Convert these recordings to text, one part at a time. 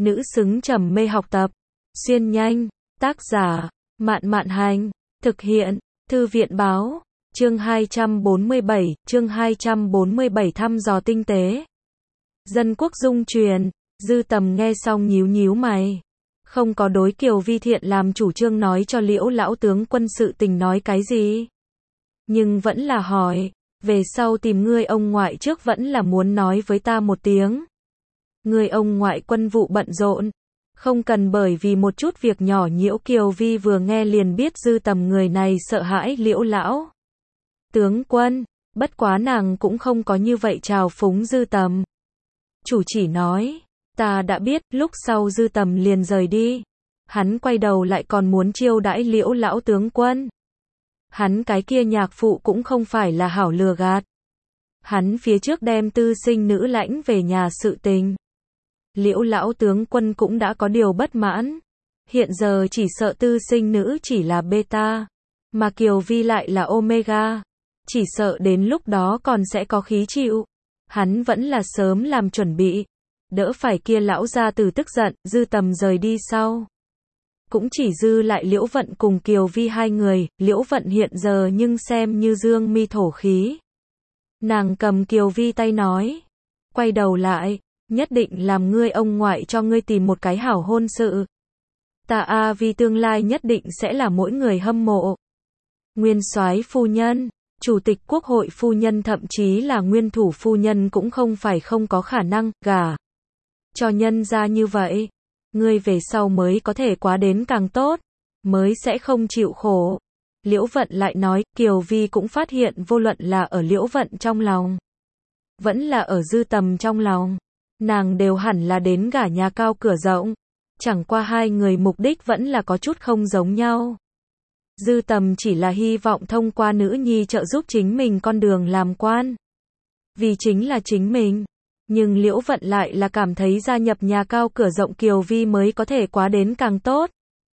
nữ xứng trầm mê học tập. Xuyên nhanh, tác giả, Mạn Mạn Hành, thực hiện, Thư viện Báo, chương 247 thăm dò tinh tế. Dân quốc dung truyền, Dư Tầm nghe xong nhíu nhíu mày. Không có đối Kiều Vi thiện làm chủ trương nói cho Liễu lão tướng quân sự tình nói cái gì. Nhưng vẫn là hỏi, về sau tìm ngươi ông ngoại trước vẫn là muốn nói với ta một tiếng. Ngươi ông ngoại quân vụ bận rộn, không cần bởi vì một chút việc nhỏ nhiễu. Kiều Vi vừa nghe liền biết Dư Tầm người này sợ hãi Liễu lão tướng quân, bất quá nàng cũng không có như vậy trào phúng Dư Tầm. Chủ chỉ nói, ta đã biết. Lúc sau Dư Tầm liền rời đi. Hắn quay đầu lại còn muốn chiêu đãi Liễu lão tướng quân. Hắn cái kia nhạc phụ cũng không phải là hảo lừa gạt. Hắn phía trước đem tư sinh nữ lãnh về nhà sự tình. Liễu lão tướng quân cũng đã có điều bất mãn. Hiện giờ chỉ sợ tư sinh nữ chỉ là beta, mà Kiều Vi lại là omega. Chỉ sợ đến lúc đó còn sẽ có khí chịu. Hắn vẫn là sớm làm chuẩn bị, đỡ phải kia lão gia tử tức giận. Dư Tầm rời đi sau, cũng chỉ dư lại Liễu Vận cùng Kiều Vi hai người. Liễu Vận hiện giờ nhưng xem như dương mi thổ khí. Nàng cầm Kiều Vi tay nói, quay đầu lại, nhất định làm ngươi ông ngoại cho ngươi tìm một cái hảo hôn sự. Ta Vi tương lai nhất định sẽ là mỗi người hâm mộ. Nguyên soái phu nhân, chủ tịch quốc hội phu nhân, thậm chí là nguyên thủ phu nhân cũng không phải không có khả năng gả cho nhân gia như vậy. Ngươi về sau mới có thể quá đến càng tốt, mới sẽ không chịu khổ. Liễu Vận lại nói. Kiều Vi cũng phát hiện vô luận là ở Liễu Vận trong lòng, vẫn là ở Dư Tầm trong lòng, nàng đều hẳn là đến gả nhà cao cửa rộng. Chẳng qua hai người mục đích vẫn là có chút không giống nhau. Dư Tầm chỉ là hy vọng thông qua nữ nhi trợ giúp chính mình con đường làm quan, vì chính là chính mình. Nhưng Liễu Vận lại là cảm thấy gia nhập nhà cao cửa rộng Kiều Vi mới có thể quá đến càng tốt.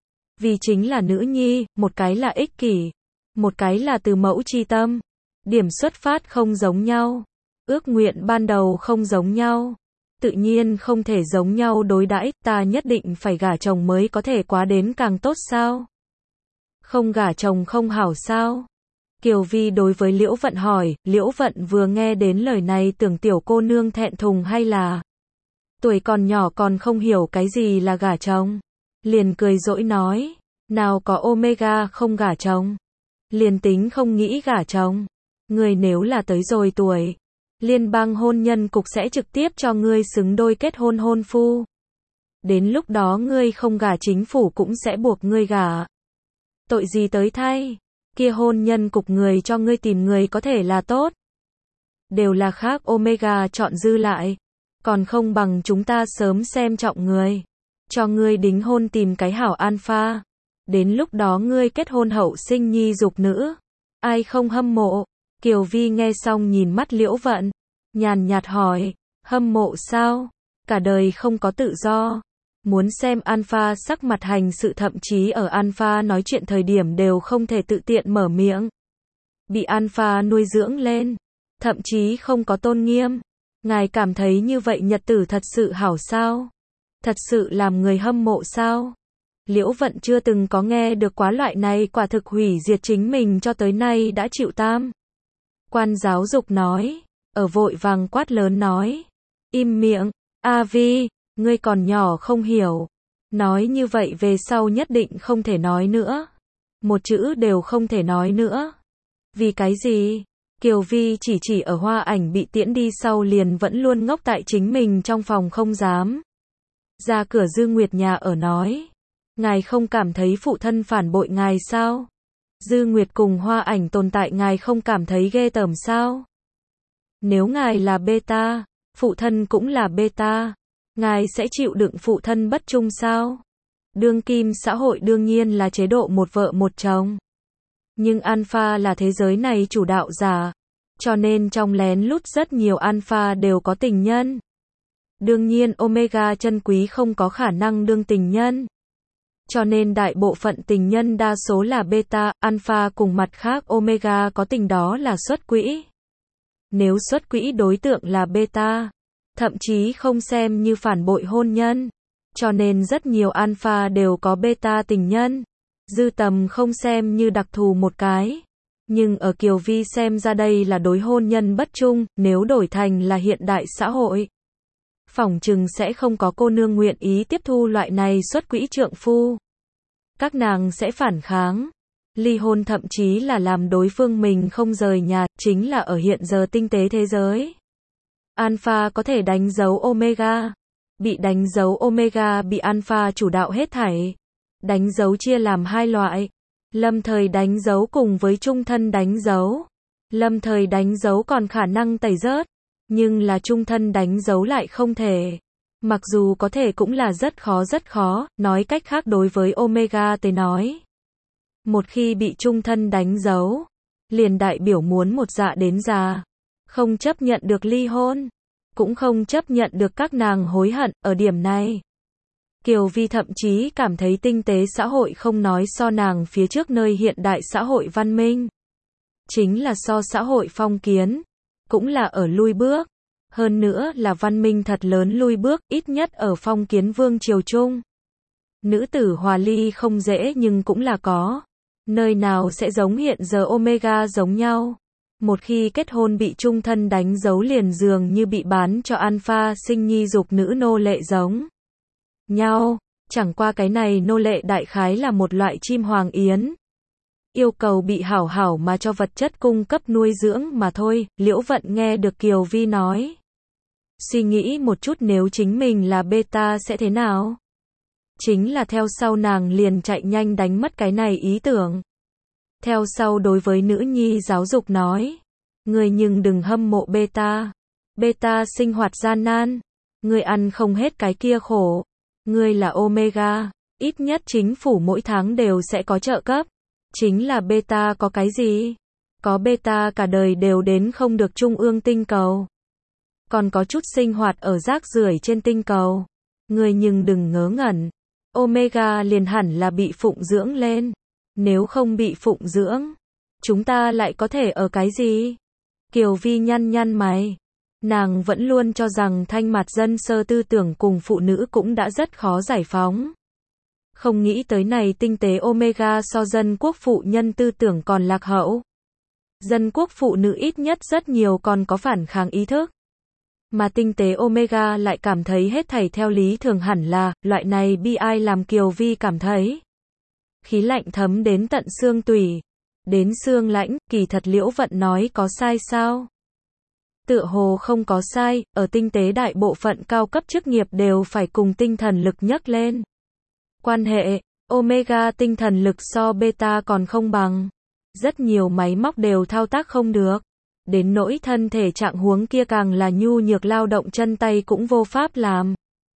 Vì chính là nữ nhi, một cái là ích kỷ, một cái là từ mẫu chi tâm. Điểm xuất phát không giống nhau, ước nguyện ban đầu không giống nhau, tự nhiên không thể giống nhau đối đãi. Ta nhất định phải gả chồng mới có thể quá đến càng tốt sao? Không gả chồng không hảo sao? Kiều Vi đối với Liễu Vận hỏi. Liễu Vận vừa nghe đến lời này tưởng tiểu cô nương thẹn thùng hay là tuổi còn nhỏ còn không hiểu cái gì là gả chồng. Liền cười dỗi nói, nào có omega không gả chồng. Liền tính không nghĩ gả chồng, người nếu là tới rồi tuổi, liên bang hôn nhân cục sẽ trực tiếp cho ngươi xứng đôi kết hôn hôn phu. Đến lúc đó ngươi không gả chính phủ cũng sẽ buộc ngươi gả. Tội gì tới thay, kia hôn nhân cục người cho ngươi tìm người có thể là tốt. Đều là khác omega chọn dư lại, còn không bằng chúng ta sớm xem trọng người, cho ngươi đính hôn tìm cái hảo alpha. Đến lúc đó ngươi kết hôn hậu sinh nhi dục nữ, ai không hâm mộ? Kiều Vi nghe xong nhìn mắt Liễu Vận, nhàn nhạt hỏi, hâm mộ sao? Cả đời không có tự do, muốn xem alpha sắc mặt hành sự, thậm chí ở alpha nói chuyện thời điểm đều không thể tự tiện mở miệng. Bị alpha nuôi dưỡng lên, thậm chí không có tôn nghiêm. Ngài cảm thấy như vậy nhật tử thật sự hảo sao? Thật sự làm người hâm mộ sao? Liễu Vận chưa từng có nghe được quá loại này, quả thực hủy diệt chính mình cho tới nay đã chịu tam quan giáo dục nói, ở vội vàng quát lớn nói, im miệng, Vi, ngươi còn nhỏ không hiểu. Nói như vậy về sau nhất định không thể nói nữa. Một chữ đều không thể nói nữa. Vì cái gì? Kiều Vi chỉ ở Hoa Ảnh bị tiễn đi sau liền vẫn luôn ngốc tại chính mình trong phòng không dám ra cửa. Dư Nguyệt nhà ở nói, ngài không cảm thấy phụ thân phản bội ngài sao? Dư Nguyệt cùng Hoa Ảnh tồn tại ngài không cảm thấy ghê tởm sao? Nếu ngài là beta, phụ thân cũng là beta, ngài sẽ chịu đựng phụ thân bất trung sao? Đương kim xã hội đương nhiên là chế độ một vợ một chồng. Nhưng alpha là thế giới này chủ đạo giả, cho nên trong lén lút rất nhiều alpha đều có tình nhân. Đương nhiên omega chân quý không có khả năng đương tình nhân. Cho nên đại bộ phận tình nhân đa số là beta, alpha cùng mặt khác omega có tình đó là xuất quỹ. Nếu xuất quỹ đối tượng là beta, thậm chí không xem như phản bội hôn nhân. Cho nên rất nhiều alpha đều có beta tình nhân. Dư Tầm không xem như đặc thù một cái. Nhưng ở Kiều Vi xem ra đây là đối hôn nhân bất trung, nếu đổi thành là hiện đại xã hội. Phỏng chừng sẽ không có cô nương nguyện ý tiếp thu loại này xuất quỹ trượng phu. Các nàng sẽ phản kháng. Ly hôn thậm chí là làm đối phương mình không rời nhà, chính là ở hiện giờ tinh tế thế giới. Alpha có thể đánh dấu Omega. Bị đánh dấu Omega bị Alpha chủ đạo hết thảy. Đánh dấu chia làm hai loại. Lâm thời đánh dấu cùng với trung thân đánh dấu. Lâm thời đánh dấu còn khả năng tẩy rớt. Nhưng là trung thân đánh dấu lại không thể. Mặc dù có thể cũng là rất khó, nói cách khác đối với Omega tới nói. Một khi bị trung thân đánh dấu, liền đại biểu muốn một dạ đến già. Không chấp nhận được ly hôn, cũng không chấp nhận được các nàng hối hận, ở điểm này. Kiều Vi thậm chí cảm thấy tinh tế xã hội không nói so nàng phía trước nơi hiện đại xã hội văn minh. Chính là so xã hội phong kiến, cũng là ở lui bước. Hơn nữa là văn minh thật lớn lui bước, ít nhất ở phong kiến vương triều chung. Nữ tử hòa ly không dễ nhưng cũng là có. Nơi nào sẽ giống hiện giờ Omega giống nhau. Một khi kết hôn bị trung thân đánh dấu liền dường như bị bán cho alpha sinh nhi dục nữ nô lệ giống nhau. Chẳng qua cái này nô lệ đại khái là một loại chim hoàng yến. Yêu cầu bị hảo hảo mà cho vật chất cung cấp nuôi dưỡng mà thôi. Liễu Vận nghe được Kiều Vi nói. Suy nghĩ một chút nếu chính mình là beta sẽ thế nào? Chính là theo sau nàng liền chạy nhanh đánh mất cái này ý tưởng. Theo sau đối với nữ nhi giáo dục nói. Người nhưng đừng hâm mộ beta. Beta sinh hoạt gian nan. Người ăn không hết cái kia khổ. Người là Omega. Ít nhất chính phủ mỗi tháng đều sẽ có trợ cấp. Chính là beta có cái gì? Có beta cả đời đều đến không được trung ương tinh cầu. Còn có chút sinh hoạt ở rác rưởi trên tinh cầu. Người nhưng đừng ngớ ngẩn. Omega liền hẳn là bị phụng dưỡng lên. Nếu không bị phụng dưỡng, chúng ta lại có thể ở cái gì? Kiều Vi nhăn nhăn mày. Nàng vẫn luôn cho rằng thanh mặt dân sơ tư tưởng cùng phụ nữ cũng đã rất khó giải phóng. Không nghĩ tới này tinh tế Omega so dân quốc phụ nhân tư tưởng còn lạc hậu. Dân quốc phụ nữ ít nhất rất nhiều còn có phản kháng ý thức. Mà tinh tế Omega lại cảm thấy hết thảy theo lý thường hẳn là, loại này bi ai làm Kiều Vi cảm thấy. Khí lạnh thấm đến tận xương tủy. Đến xương lãnh, kỳ thật Liễu Vận nói có sai sao? Tựa hồ không có sai, ở tinh tế đại bộ phận cao cấp chức nghiệp đều phải cùng tinh thần lực nhấc lên. Quan hệ, Omega tinh thần lực so beta còn không bằng. Rất nhiều máy móc đều thao tác không được. Đến nỗi thân thể trạng huống kia càng là nhu nhược lao động chân tay cũng vô pháp làm.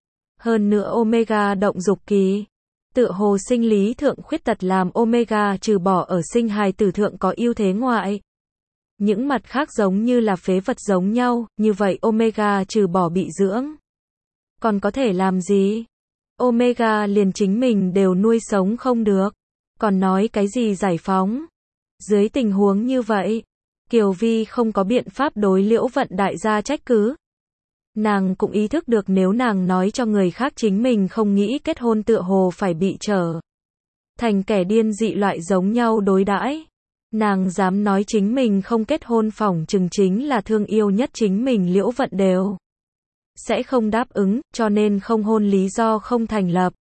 Hơn nữa Omega động dục kỳ. Tựa hồ sinh lý thượng khuyết tật làm Omega trừ bỏ ở sinh hài tử thượng có ưu thế ngoại. Những mặt khác giống như là phế vật giống nhau, như vậy Omega trừ bỏ bị dưỡng. Còn có thể làm gì? Omega liền chính mình đều nuôi sống không được. Còn nói cái gì giải phóng? Dưới tình huống như vậy, Kiều Vi không có biện pháp đối Liễu Vận đại gia trách cứ. Nàng cũng ý thức được nếu nàng nói cho người khác chính mình không nghĩ kết hôn tựa hồ phải bị trở thành kẻ điên dị loại giống nhau đối đãi. Nàng dám nói chính mình không kết hôn phỏng chừng chính là thương yêu nhất chính mình Liễu Vận đều sẽ không đáp ứng, cho nên không hôn lý do không thành lập.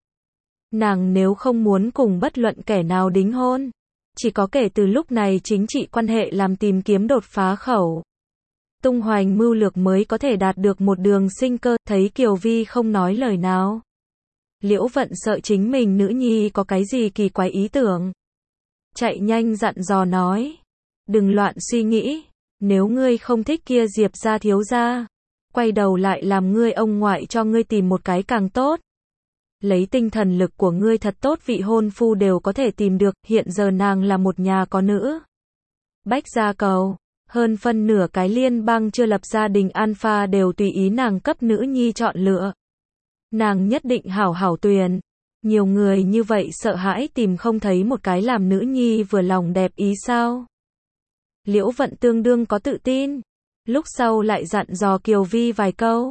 Nàng nếu không muốn cùng bất luận kẻ nào đính hôn, chỉ có kể từ lúc này chính trị quan hệ làm tìm kiếm đột phá khẩu. Tung hoành mưu lược mới có thể đạt được một đường sinh cơ, thấy Kiều Vi không nói lời nào. Liễu Vận sợ chính mình nữ nhi có cái gì kỳ quái ý tưởng. Chạy nhanh dặn dò nói. Đừng loạn suy nghĩ, nếu ngươi không thích kia Diệp gia thiếu gia, quay đầu lại làm ngươi ông ngoại cho ngươi tìm một cái càng tốt. Lấy tinh thần lực của ngươi thật tốt vị hôn phu đều có thể tìm được, hiện giờ nàng là một nhà có nữ. Bách gia cầu, hơn phân nửa cái liên bang chưa lập gia đình alpha đều tùy ý nàng cấp nữ nhi chọn lựa. Nàng nhất định hảo hảo tuyền. Nhiều người như vậy sợ hãi tìm không thấy một cái làm nữ nhi vừa lòng đẹp ý sao. Liễu Vận tương đương có tự tin. Lúc sau lại dặn dò Kiều Vi vài câu.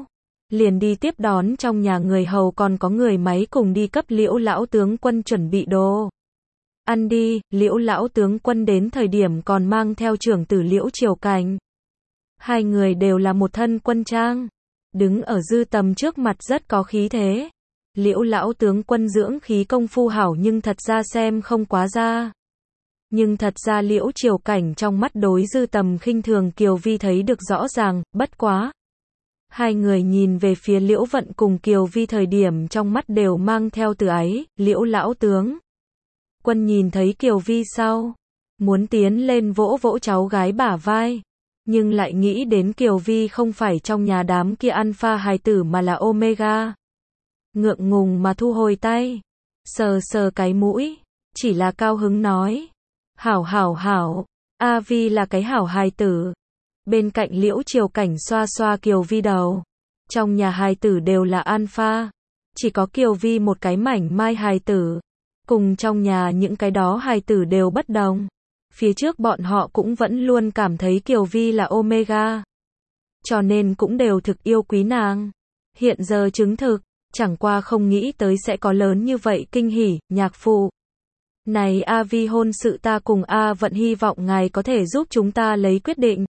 liền đi tiếp đón trong nhà người hầu còn có người máy cùng đi cấp Liễu lão tướng quân chuẩn bị đồ. Ăn đi, Liễu lão tướng quân đến thời điểm còn mang theo trưởng tử Liễu Triều Cảnh. Hai người đều là một thân quân trang, đứng ở Dư Tầm trước mặt rất có khí thế. Liễu lão tướng quân dưỡng khí công phu hảo nhưng thật ra xem không quá ra. Nhưng thật ra Liễu Triều Cảnh trong mắt đối Dư Tầm khinh thường Kiều Vi thấy được rõ ràng, bất quá. Hai người nhìn về phía Liễu Vận cùng Kiều Vi thời điểm trong mắt đều mang theo từ ái. Liễu lão tướng quân nhìn thấy Kiều Vi sau, muốn tiến lên vỗ vỗ cháu gái bả vai, nhưng lại nghĩ đến Kiều Vi không phải trong nhà đám kia alpha hài tử mà là omega. Ngượng ngùng mà thu hồi tay, sờ sờ cái mũi, chỉ là cao hứng nói, hảo hảo hảo, A Vi là cái hảo hài tử. Bên cạnh Liễu Triều Cảnh xoa xoa Kiều Vi đầu, trong nhà hài tử đều là alpha, chỉ có Kiều Vi một cái mảnh mai hài tử, cùng trong nhà những cái đó hài tử đều bất đồng. Phía trước bọn họ cũng vẫn luôn cảm thấy Kiều Vi là omega, cho nên cũng đều thực yêu quý nàng. Hiện giờ chứng thực, chẳng qua không nghĩ tới sẽ có lớn như vậy kinh hỉ. Nhạc phụ, này A Vi hôn sự ta cùng A Vận hy vọng ngài có thể giúp chúng ta lấy quyết định.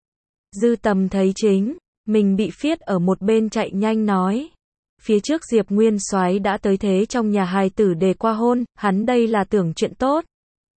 Dư Tầm thấy chính mình bị phiết ở một bên chạy nhanh nói, phía trước Diệp Nguyên Soái đã tới thế trong nhà hài tử đề qua hôn, hắn đây là tưởng chuyện tốt.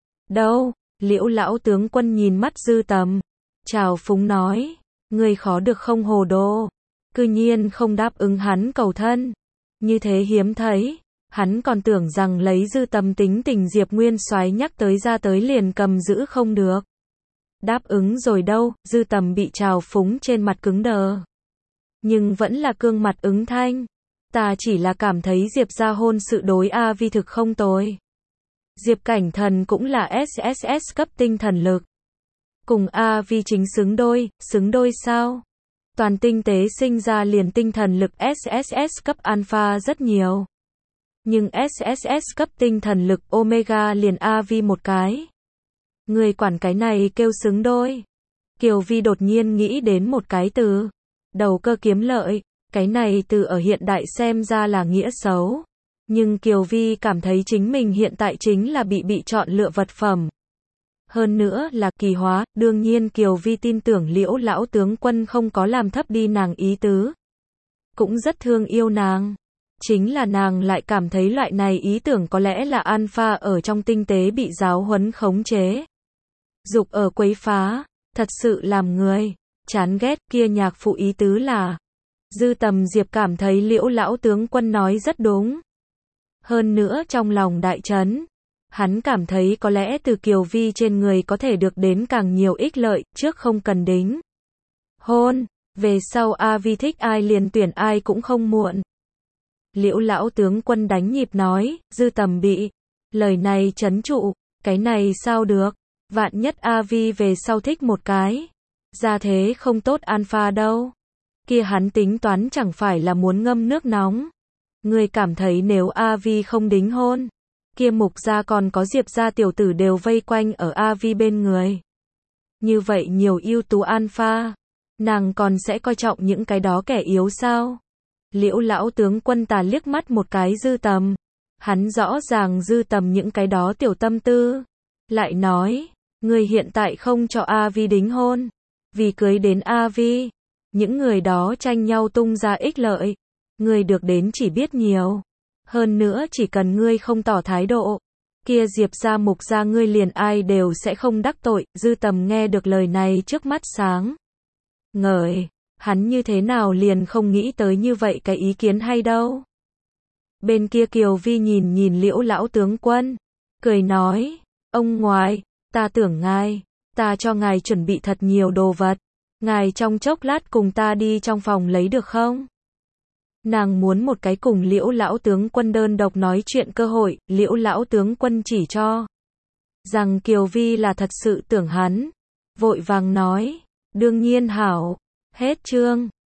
Đâu? Liễu lão tướng quân nhìn mắt Dư Tầm, chào phúng nói, ngươi khó được không hồ đồ, cư nhiên không đáp ứng hắn cầu thân, như thế hiếm thấy. Hắn còn tưởng rằng lấy Dư Tầm tính tình Diệp Nguyên Soái nhắc tới ra tới liền cầm giữ không được. Đáp ứng rồi đâu, Dư Tầm bị trào phúng trên mặt cứng đờ. Nhưng vẫn là cương mặt ứng thanh. Ta chỉ là cảm thấy Diệp gia hôn sự đối A Vi thực không tồi. Diệp Cảnh Thần cũng là SSS cấp tinh thần lực. Cùng A Vi chính xứng đôi sao? Toàn tinh tế sinh ra liền tinh thần lực SSS cấp alpha rất nhiều. Nhưng SSS cấp tinh thần lực omega liền A Vi một cái. Người quản cái này kêu xứng đôi. Kiều Vi đột nhiên nghĩ đến một cái từ. Đầu cơ kiếm lợi. Cái này từ ở hiện đại xem ra là nghĩa xấu. Nhưng Kiều Vi cảm thấy chính mình hiện tại chính là bị chọn lựa vật phẩm. Hơn nữa là kỳ hóa, đương nhiên Kiều Vi tin tưởng Liễu lão tướng quân không có làm thấp đi nàng ý tứ. Cũng rất thương yêu nàng. Chính là nàng lại cảm thấy loại này ý tưởng có lẽ là alpha ở trong tinh tế bị giáo huấn khống chế. Dục ở quấy phá, thật sự làm người chán ghét. Kia nhạc phụ ý tứ là. Dư Tầm Diệp cảm thấy Liễu lão tướng quân nói rất đúng. Hơn nữa trong lòng đại chấn, hắn cảm thấy có lẽ từ Kiều Vi trên người có thể được đến càng nhiều ích lợi, trước không cần đính hôn, về sau A Vi thích ai liền tuyển ai cũng không muộn. Liễu lão tướng quân đánh nhịp nói, Dư Tầm bị lời này chấn trụ, cái này sao được, vạn nhất A Vi về sau thích một cái gia thế không tốt alpha đâu, kia hắn tính toán chẳng phải là muốn ngâm nước nóng. Người cảm thấy nếu A Vi không đính hôn, kia Mục gia còn có Diệp gia tiểu tử đều vây quanh ở A Vi bên người. Như vậy nhiều ưu tú alpha, nàng còn sẽ coi trọng những cái đó kẻ yếu sao? Liễu lão tướng quân tà liếc mắt một cái Dư Tầm. Hắn rõ ràng Dư Tầm những cái đó tiểu tâm tư. Lại nói, người hiện tại không cho A Vi đính hôn, vì cưới đến A Vi, những người đó tranh nhau tung ra ích lợi. Ngươi được đến chỉ biết nhiều. Hơn nữa chỉ cần ngươi không tỏ thái độ, kia Diệp gia Mục gia ngươi liền ai đều sẽ không đắc tội. Dư Tầm nghe được lời này trước mắt sáng ngời, hắn như thế nào liền không nghĩ tới như vậy cái ý kiến hay đâu. Bên kia Kiều Vi nhìn Liễu lão tướng quân, cười nói, ông ngoại, ta tưởng ngài, ta cho ngài chuẩn bị thật nhiều đồ vật, ngài trong chốc lát cùng ta đi trong phòng lấy được không? Nàng muốn một cái cùng Liễu lão tướng quân đơn độc nói chuyện cơ hội. Liễu lão tướng quân chỉ cho rằng Kiều Vi là thật sự tưởng hắn, vội vàng nói, đương nhiên hảo. Hết chương.